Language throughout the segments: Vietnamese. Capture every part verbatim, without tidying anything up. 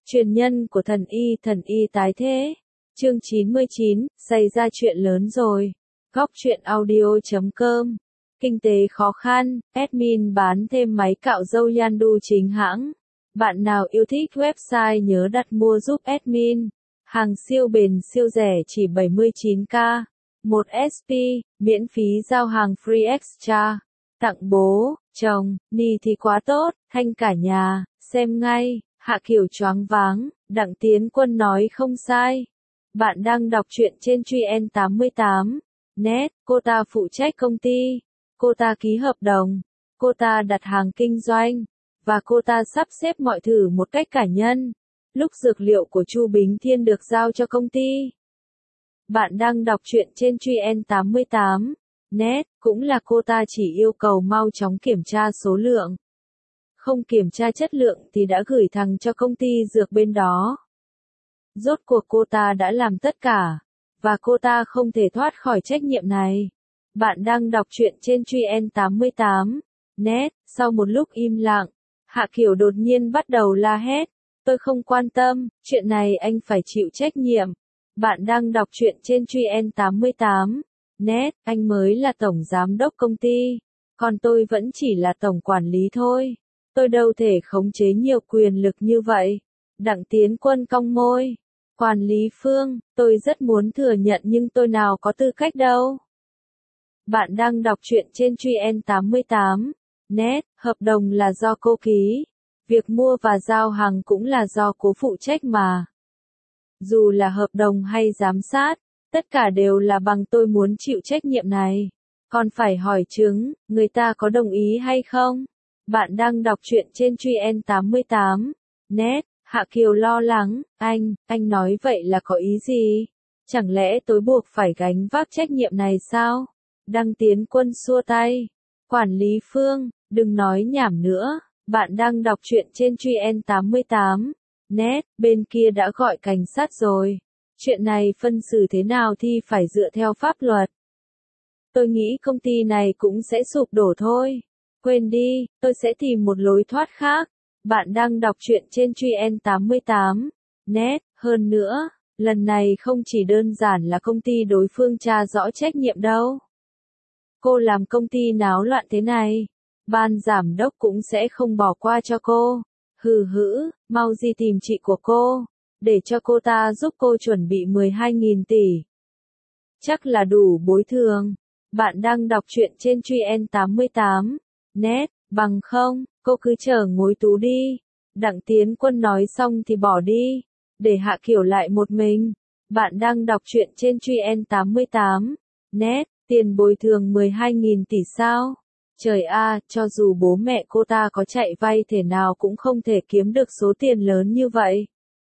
Truyền nhân của thần y thần y tái thế. Chương chín mươi chín, xảy ra chuyện lớn rồi. Góc truyện audio chấm com. Kinh tế khó khăn, admin bán thêm máy cạo râu Yandu chính hãng. Bạn nào yêu thích website nhớ đặt mua giúp admin. Hàng siêu bền siêu rẻ chỉ bảy mươi chín k. một ét pê, miễn phí giao hàng free extra. Tặng bố, chồng, ni thì quá tốt, thanh cả nhà, xem ngay. Hạ Kiều choáng váng, Đặng Tiến Quân nói không sai. Bạn đang đọc truyện trên Truyen tám mươi tám. Net, cô ta phụ trách công ty. Cô ta ký hợp đồng. Cô ta đặt hàng kinh doanh. Và cô ta sắp xếp mọi thứ một cách cá nhân. Lúc dược liệu của Chu Bính Thiên được giao cho công ty. Bạn đang đọc truyện trên Truyen tám mươi tám. Net, cũng là cô ta chỉ yêu cầu mau chóng kiểm tra số lượng. Không kiểm tra chất lượng thì đã gửi thằng cho công ty dược bên đó. Rốt cuộc cô ta đã làm tất cả, và cô ta không thể thoát khỏi trách nhiệm này. Bạn đang đọc truyện trên Truyen tám mươi tám. Net, sau một lúc im lặng, Hạ Kiều đột nhiên bắt đầu la hét. Tôi không quan tâm, chuyện này anh phải chịu trách nhiệm. Bạn đang đọc truyện trên Truyen tám mươi tám. Net, anh mới là tổng giám đốc công ty, còn tôi vẫn chỉ là tổng quản lý thôi. Tôi đâu thể khống chế nhiều quyền lực như vậy. Đặng Tiến Quân cong môi. Quản lý Phương, tôi rất muốn thừa nhận nhưng tôi nào có tư cách đâu. Bạn đang đọc truyện trên Truyen tám mươi tám. Net, hợp đồng là do cô ký. Việc mua và giao hàng cũng là do cô phụ trách mà. Dù là hợp đồng hay giám sát, tất cả đều là bằng tôi muốn chịu trách nhiệm này. Còn phải hỏi chứng, người ta có đồng ý hay không? Bạn đang đọc truyện trên Truyen tám mươi tám. Net, Hạ Kiều lo lắng, anh, anh nói vậy là có ý gì? Chẳng lẽ tôi buộc phải gánh vác trách nhiệm này sao? Đặng Tiến Quân xua tay. Quản lý Phương, đừng nói nhảm nữa. Bạn đang đọc truyện trên Truyen tám mươi tám. Net, bên kia đã gọi cảnh sát rồi. Chuyện này phân xử thế nào thì phải dựa theo pháp luật. Tôi nghĩ công ty này cũng sẽ sụp đổ thôi. Quên đi, tôi sẽ tìm một lối thoát khác. Bạn đang đọc truyện trên Truyen tám mươi tám. Net, hơn nữa, lần này không chỉ đơn giản là công ty đối phương tra rõ trách nhiệm đâu. Cô làm công ty náo loạn thế này, ban giám đốc cũng sẽ không bỏ qua cho cô. Hừ hữ, mau đi tìm chị của cô, để cho cô ta giúp cô chuẩn bị mười hai nghìn tỷ. Chắc là đủ bồi thường. Bạn đang đọc truyện trên Truyen tám mươi tám. Net, bằng không, cô cứ chờ ngồi tù đi. Đặng Tiến Quân nói xong thì bỏ đi, để Hạ Kiều lại một mình. Bạn đang đọc truyện trên Truyen tám mươi tám. Net, tiền bồi thường mười hai nghìn tỷ sao? Trời a, cho dù bố mẹ cô ta có chạy vay thế nào cũng không thể kiếm được số tiền lớn như vậy.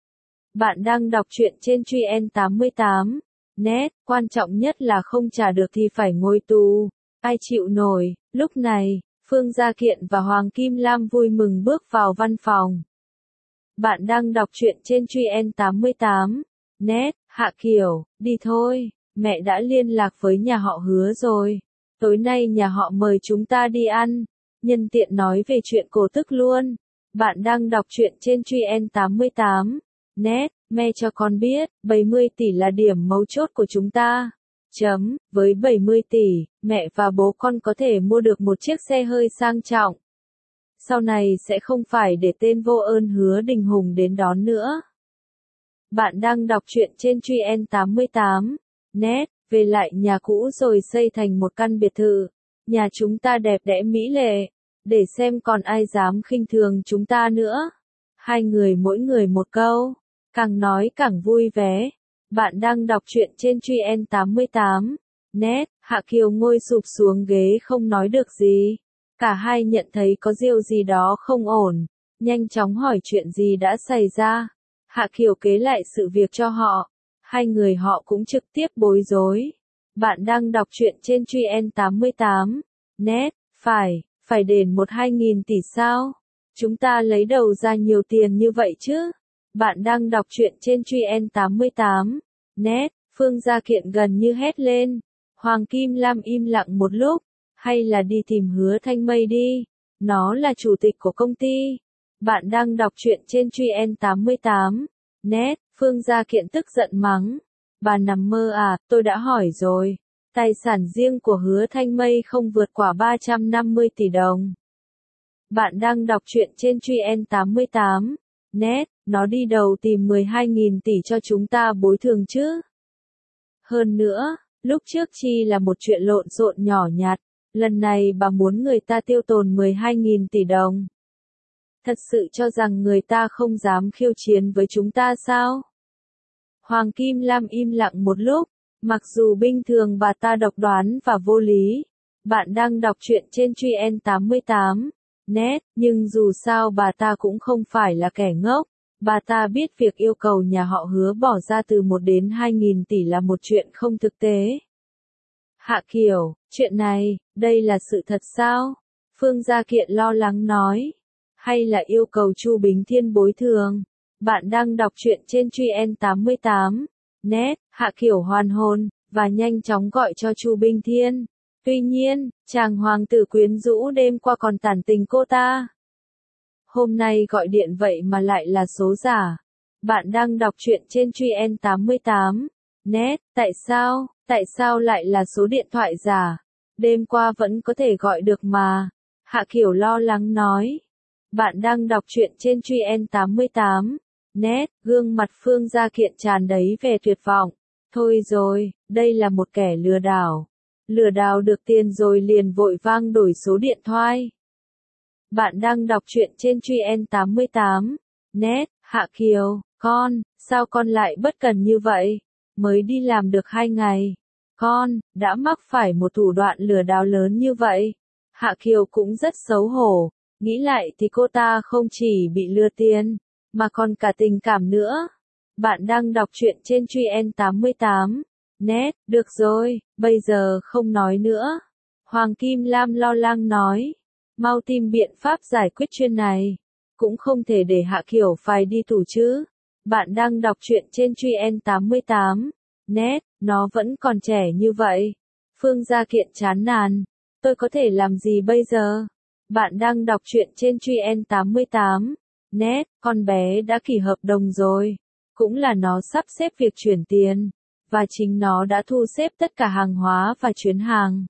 Bạn đang đọc truyện trên Truyen tám mươi tám. Net, quan trọng nhất là không trả được thì phải ngồi tù. Ai chịu nổi. Lúc này, Phương Gia Kiện và Hoàng Kim Lam vui mừng bước vào văn phòng. Bạn đang đọc truyện trên Truyen tám mươi tám. Net, Hạ Kiều, đi thôi, mẹ đã liên lạc với nhà họ Hứa rồi. Tối nay nhà họ mời chúng ta đi ăn, nhân tiện nói về chuyện cổ tức luôn. Bạn đang đọc truyện trên Truyen tám mươi tám. Net, mẹ cho con biết, bảy mươi tỷ là điểm mấu chốt của chúng ta. Chấm, với bảy mươi tỷ, mẹ và bố con có thể mua được một chiếc xe hơi sang trọng. Sau này sẽ không phải để tên vô ơn Hứa Đình Hùng đến đón nữa. Bạn đang đọc truyện trên Truyen tám mươi tám. Net, về lại nhà cũ rồi xây thành một căn biệt thự. Nhà chúng ta đẹp đẽ mỹ lệ, để xem còn ai dám khinh thường chúng ta nữa. Hai người mỗi người một câu, càng nói càng vui vẻ. Bạn đang đọc truyện trên Truyen tám mươi tám. Net, Hạ Kiều ngồi sụp xuống ghế không nói được gì. Cả hai nhận thấy có điều gì đó không ổn, nhanh chóng hỏi chuyện gì đã xảy ra. Hạ Kiều kể lại sự việc cho họ. Hai người họ cũng trực tiếp bối rối. Bạn đang đọc truyện trên Truyen tám mươi tám. Net, phải, phải đền một hai nghìn tỷ sao? Chúng ta lấy đầu ra nhiều tiền như vậy chứ? Bạn đang đọc truyện trên Truyen tám mươi tám. Net, Phương Gia Kiện gần như hét lên. Hoàng Kim Lam im lặng một lúc. Hay là đi tìm Hứa Thanh Mây đi. Nó là chủ tịch của công ty. Bạn đang đọc truyện trên Truy En tám mươi tám. Net, Phương Gia Kiện tức giận mắng. Bà nằm mơ à, tôi đã hỏi rồi. Tài sản riêng của Hứa Thanh Mây không vượt quá ba trăm năm mươi tỷ đồng. Bạn đang đọc truyện trên Truy En tám mươi tám. Net, nó đi đầu tìm mười hai nghìn tỷ cho chúng ta bồi thường chứ. Hơn nữa, lúc trước chi là một chuyện lộn xộn nhỏ nhặt, lần này bà muốn người ta tiêu tốn mười hai nghìn tỷ đồng. Thật sự cho rằng người ta không dám khiêu chiến với chúng ta sao? Hoàng Kim Lam im lặng một lúc, mặc dù bình thường bà ta độc đoán và vô lý. Bạn đang đọc truyện trên Truy En tám mươi tám. Net, nhưng dù sao bà ta cũng không phải là kẻ ngốc. Bà ta biết việc yêu cầu nhà họ Hứa bỏ ra từ một đến hai nghìn tỷ là một chuyện không thực tế. Hạ Kiều, chuyện này, đây là sự thật sao? Phương Gia Kiện lo lắng nói. Hay là yêu cầu Chu Bính Thiên bồi thường? Bạn đang đọc truyện trên Truy En tám mươi tám. Net, Hạ Kiều hoàn hồn, và nhanh chóng gọi cho Chu Bính Thiên. Tuy nhiên, chàng hoàng tử quyến rũ đêm qua còn tản tình cô ta. Hôm nay gọi điện vậy mà lại là số giả. Bạn đang đọc truyện trên Truy En tám mươi tám. Net, tại sao, tại sao lại là số điện thoại giả? Đêm qua vẫn có thể gọi được mà. Hạ Kiều lo lắng nói. Bạn đang đọc truyện trên Truy En tám mươi tám. Net, gương mặt Phương Gia Kiện tràn đầy vẻ tuyệt vọng. Thôi rồi, đây là một kẻ lừa đảo. Lừa đảo được tiền rồi liền vội vang đổi số điện thoại. Bạn đang đọc truyện trên Truy En tám mươi tám. Net, Hạ Kiều, con, sao con lại bất cần như vậy? Mới đi làm được hai ngày. Con, đã mắc phải một thủ đoạn lừa đảo lớn như vậy. Hạ Kiều cũng rất xấu hổ. Nghĩ lại thì cô ta không chỉ bị lừa tiền, mà còn cả tình cảm nữa. Bạn đang đọc truyện trên Truy En tám mươi tám. Net, được rồi, bây giờ không nói nữa. Hoàng Kim Lam lo lắng nói. Mau tìm biện pháp giải quyết chuyện này. Cũng không thể để Hạ Kiều phải đi tù chứ. Bạn đang đọc truyện trên Truy En tám mươi tám. Net, nó vẫn còn trẻ như vậy. Phương Gia Kiện chán nản. Tôi có thể làm gì bây giờ? Bạn đang đọc truyện trên Truy En tám mươi tám. Net, con bé đã ký hợp đồng rồi. Cũng là nó sắp xếp việc chuyển tiền. Và chính nó đã thu xếp tất cả hàng hóa và chuyến hàng.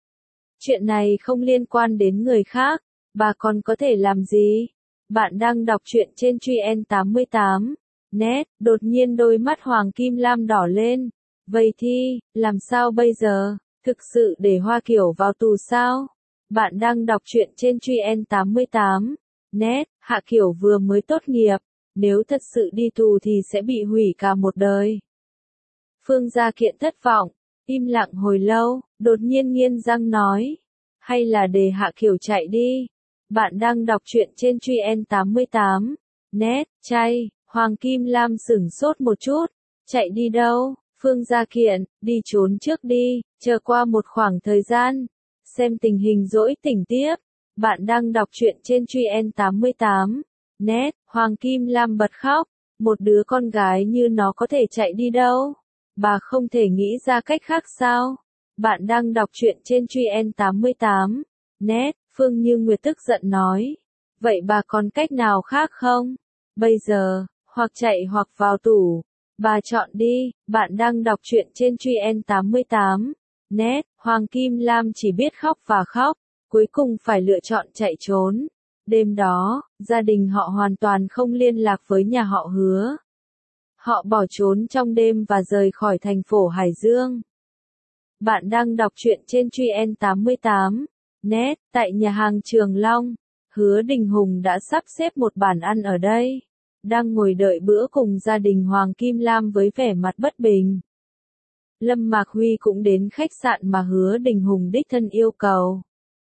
Chuyện này không liên quan đến người khác. Bà còn có thể làm gì? Bạn đang đọc truyện trên Truy En tám mươi tám. Net, đột nhiên đôi mắt Hoàng Kim Lam đỏ lên. Vậy thì, làm sao bây giờ? Thực sự để Hoa Kiều vào tù sao? Bạn đang đọc truyện trên Truy En tám mươi tám. Net, Hạ Kiều vừa mới tốt nghiệp. Nếu thật sự đi tù thì sẽ bị hủy cả một đời. Phương Gia Kiện thất vọng. Im lặng hồi lâu, đột nhiên nghiến răng nói. Hay là để Hạ Kiều chạy đi? Bạn đang đọc truyện trên Truy En tám mươi tám. Net, chay, Hoàng Kim Lam sửng sốt một chút. Chạy đi đâu? Phương Gia Kiện, đi trốn trước đi, chờ qua một khoảng thời gian. Xem tình hình dỗi tỉnh tiếp. Bạn đang đọc truyện trên Truy En tám mươi tám. Net, Hoàng Kim Lam bật khóc. Một đứa con gái như nó có thể chạy đi đâu? Bà không thể nghĩ ra cách khác sao? Bạn đang đọc truyện trên Truy En tám mươi tám. Net, Phương Như Nguyệt tức giận nói. Vậy bà còn cách nào khác không? Bây giờ, hoặc chạy hoặc vào tù. Bà chọn đi. Bạn đang đọc truyện trên Truy En tám mươi tám. Net, Hoàng Kim Lam chỉ biết khóc và khóc. Cuối cùng phải lựa chọn chạy trốn. Đêm đó, gia đình họ hoàn toàn không liên lạc với nhà họ Hứa. Họ bỏ trốn trong đêm và rời khỏi thành phố Hải Dương. Bạn đang đọc truyện trên Truy En tám mươi tám. Net, tại nhà hàng Trường Long, Hứa Đình Hùng đã sắp xếp một bàn ăn ở đây. Đang ngồi đợi bữa cùng gia đình Hoàng Kim Lam với vẻ mặt bất bình. Lâm Mạc Huy cũng đến khách sạn mà Hứa Đình Hùng đích thân yêu cầu.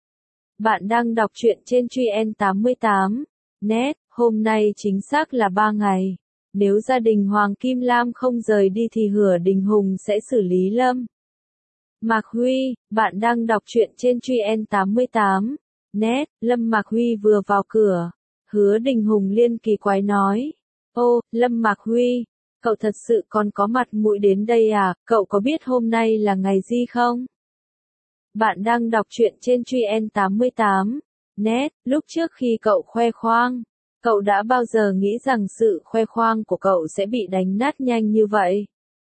Bạn đang đọc truyện trên Truy En tám mươi tám. Net, hôm nay chính xác là ba ngày. Nếu gia đình Hoàng Kim Lam không rời đi thì Hứa Đình Hùng sẽ xử lý Lâm Mạc Huy. Bạn đang đọc truyện trên Truy En tám mươi tám. Net, Lâm Mạc Huy vừa vào cửa. Hứa Đình Hùng liên kỳ quái nói. Ô, Lâm Mạc Huy, cậu thật sự còn có mặt mũi đến đây à, cậu có biết hôm nay là ngày gì không? Bạn đang đọc truyện trên Truy En tám mươi tám. Net, lúc trước khi cậu khoe khoang, Cậu đã bao giờ nghĩ rằng sự khoe khoang của cậu sẽ bị đánh nát nhanh như vậy?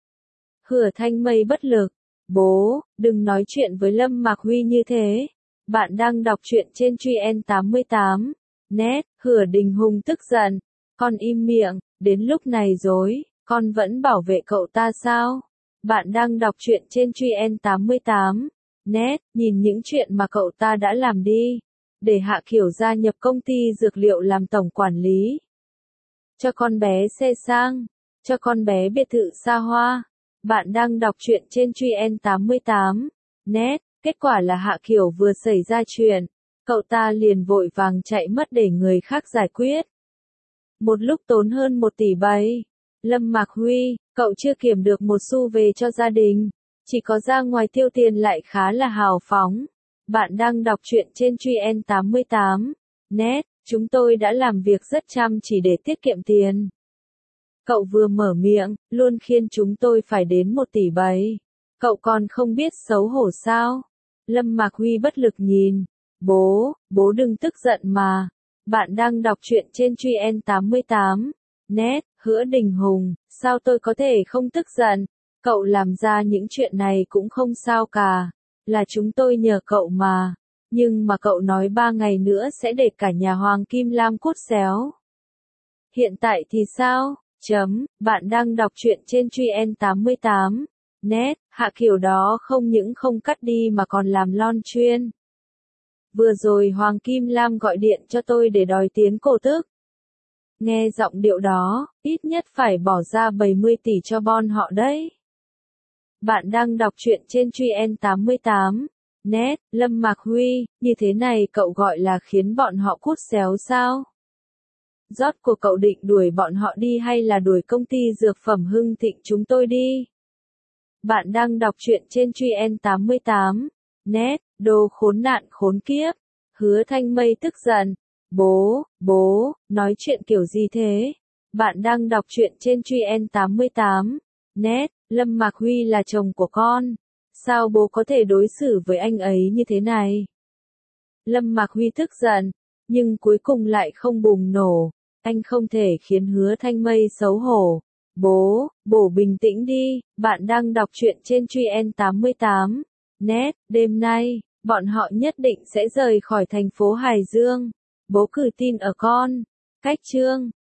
Hứa Thanh Mây bất lực. Bố, đừng nói chuyện với Lâm Mạc Huy như thế. Bạn đang đọc truyện trên Truy En tám mươi tám. Net, Hứa Đình Hùng tức giận. Con im miệng, đến lúc này rồi, con vẫn bảo vệ cậu ta sao? Bạn đang đọc truyện trên Truy En tám mươi tám. Net, nhìn những chuyện mà cậu ta đã làm đi. Để Hạ Kiểu gia nhập công ty dược liệu làm tổng quản lý. Cho con bé xe sang. Cho con bé biệt thự xa hoa. Bạn đang đọc truyện trên Truy En tám mươi tám. Net, kết quả là Hạ Kiểu vừa xảy ra chuyện. Cậu ta liền vội vàng chạy mất để người khác giải quyết. Một lúc tốn hơn một tỷ bảy. Lâm Mạc Huy, cậu chưa kiểm được một xu về cho gia đình. Chỉ có ra ngoài tiêu tiền lại khá là hào phóng. Bạn đang đọc truyện trên Truy En tám mươi tám. Net, chúng tôi đã làm việc rất chăm chỉ để tiết kiệm tiền. Cậu vừa mở miệng, luôn khiến chúng tôi phải đến một tỷ bảy. Cậu còn không biết xấu hổ sao? Lâm Mạc Huy bất lực nhìn. Bố, bố đừng tức giận mà. Bạn đang đọc truyện trên Truy En tám mươi tám. Net, Hứa Đình Hùng, sao tôi có thể không tức giận? Cậu làm ra những chuyện này cũng không sao cả. Là chúng tôi nhờ cậu mà. Nhưng mà cậu nói ba ngày nữa sẽ để cả nhà Hoàng Kim Lam cút xéo. Hiện tại thì sao? Chấm, bạn đang đọc truyện trên Truy En tám mươi tám. Net, Hạ Kiểu đó không những không cắt đi mà còn làm lon chuyên. Vừa rồi Hoàng Kim Lam gọi điện cho tôi để đòi tiến cổ tức. Nghe giọng điệu đó, ít nhất phải bỏ ra bảy mươi tỷ cho bon họ đấy. Bạn đang đọc truyện trên Truy En tám mươi tám. Net, Lâm Mạc Huy, như thế này cậu gọi là khiến bọn họ cút xéo sao? Rốt của cậu định đuổi bọn họ đi hay là đuổi công ty dược phẩm Hưng Thịnh chúng tôi đi? Bạn đang đọc truyện trên Truy En tám mươi tám. Net, đồ khốn nạn khốn kiếp. Hứa Thanh Mây tức giận. Bố, bố, nói chuyện kiểu gì thế? Bạn đang đọc truyện trên Truy En tám mươi tám. Net, Lâm Mạc Huy là chồng của con. Sao bố có thể đối xử với anh ấy như thế này? Lâm Mạc Huy tức giận, nhưng cuối cùng lại không bùng nổ. Anh không thể khiến Hứa Thanh Mây xấu hổ. Bố, bố bình tĩnh đi, bạn đang đọc truyện trên Truy En tám mươi tám. Net, đêm nay, bọn họ nhất định sẽ rời khỏi thành phố Hải Dương. Bố cử tin ở con. Cách chương.